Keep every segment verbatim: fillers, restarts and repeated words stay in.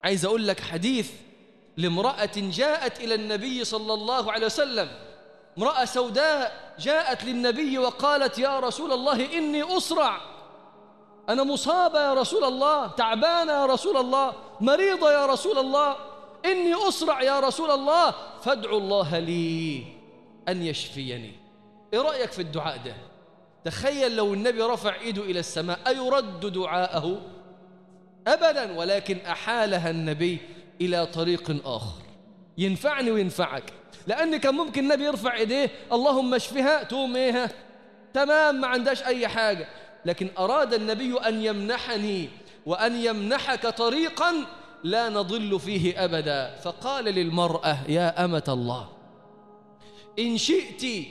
عايز أقول لك حديث لامرأة جاءت إلى النبي صلى الله عليه وسلم، امرأة سوداء جاءت للنبي وقالت يا رسول الله إني أسرع، أنا مصابة يا رسول الله، تعبانة يا رسول الله، مريضة يا رسول الله، إني أسرع يا رسول الله، فادعوا الله لي أن يشفيني. إيه رأيك في الدعاء ده؟ تخيل لو النبي رفع إيده إلى السماء أيرد دعاءه؟ أبدا، ولكن أحالها النبي إلى طريق آخر ينفعني وينفعك، لأن كان ممكن النبي يرفع إيديه اللهم اشفها تقوم إيه تمام ما عندهاش أي حاجة، لكن أراد النبي أن يمنحني وأن يمنحك طريقا لا نضل فيه أبدا. فقال للمرأة يا أمة الله إن شئت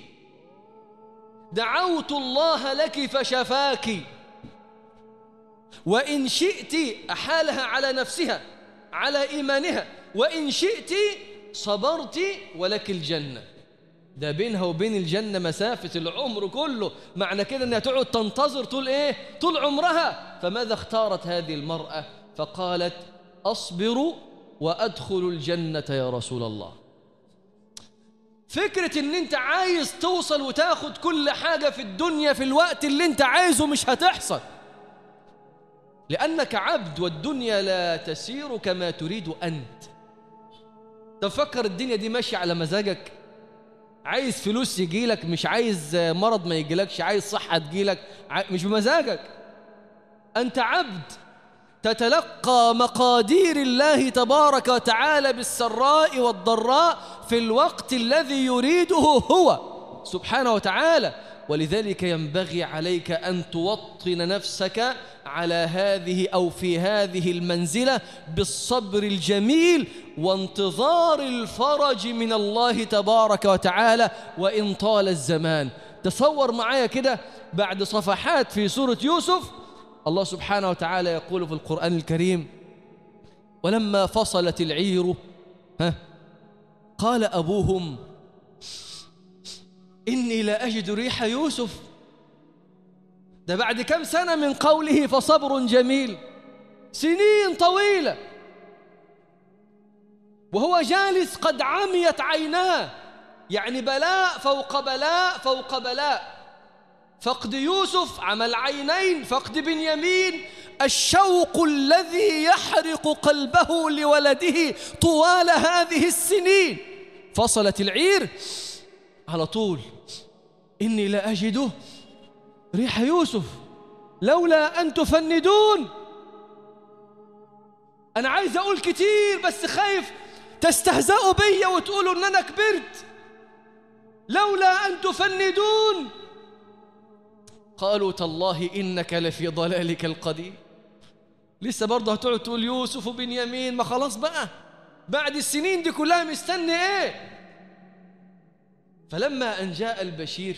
دعوت الله لك فشفاك، وإن شئت أحالها على نفسها على إيمانها، وإن شئت صبرت ولك الجنة. ده بينها وبين الجنة مسافة العمر كله، معنى كده أنها تقعد تنتظر طول إيه؟ طول عمرها. فماذا اختارت هذه المرأة؟ فقالت أصبر وأدخل الجنة يا رسول الله. فكرة أن أنت عايز توصل وتاخد كل حاجة في الدنيا في الوقت اللي أنت عايزه مش هتحصل، لأنك عبد والدنيا لا تسير كما تريد أنت. تفكر الدنيا دي ماشية على مزاجك، عايز فلوس يجيلك، مش عايز مرض ما يجيلكش، عايز صحة تجيلك، مش بمزاجك. أنت عبد تتلقى مقادير الله تبارك وتعالى بالسراء والضراء في الوقت الذي يريده هو سبحانه وتعالى. ولذلك ينبغي عليك أن توطن نفسك على هذه أو في هذه المنزلة بالصبر الجميل وانتظار الفرج من الله تبارك وتعالى وإن طال الزمان. تصور معايا كده بعد صفحات في سورة يوسف الله سبحانه وتعالى يقول في القرآن الكريم ولما فصلت العير ها قال أبوهم إني لا أجد ريح يوسف. ده بعد كم سنة من قوله فصبر جميل، سنين طويلة وهو جالس قد عميت عيناه، يعني بلاء فوق بلاء فوق بلاء. فقد يوسف عمل عينين، فقد بنيامين، الشوق الذي يحرق قلبه لولده طوال هذه السنين. فصلت العير على طول إني لا أجد ريح يوسف لولا أن تفندون. أنا عايز أقول كتير بس خايف تستهزئوا بي وتقولوا إن أنا كبرت. لولا أن تفندون قالوا تالله إنك لفي ضلالك القديم. لسه برضه هتقعد تقول يوسف وبنيامين، ما خلاص بقى بعد السنين دي كلها مستني إيه؟ فلما أن جاء البشير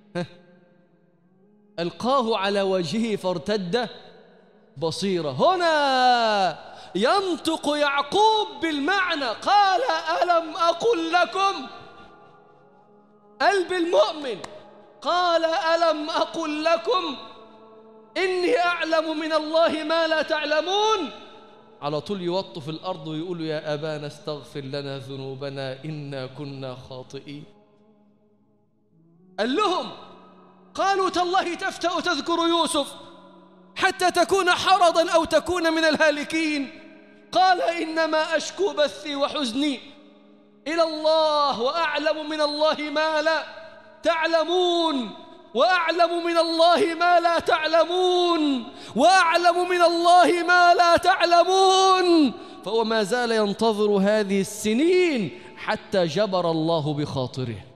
ألقاه على وجهه فارتد بصيرة. هنا ينطق يعقوب بالمعنى، قال ألم أقل لكم، قلب المؤمن قال ألم أقل لكم إني أعلم من الله ما لا تعلمون. على طول يوطوا في الأرض ويقولوا يا أبانا استغفر لنا ذنوبنا إنا كنا خاطئين. قال لهم قالوا تالله تفتأ تذكر يوسف حتى تكون حرضا أو تكون من الهالكين. قال إنما أشكو بثي وحزني إلى الله وأعلم من الله ما لا تعلمون، وأعلم من الله ما لا تعلمون، وأعلم من الله ما لا تعلمون. فهو ما زال ينتظر هذه السنين حتى جبر الله بخاطره.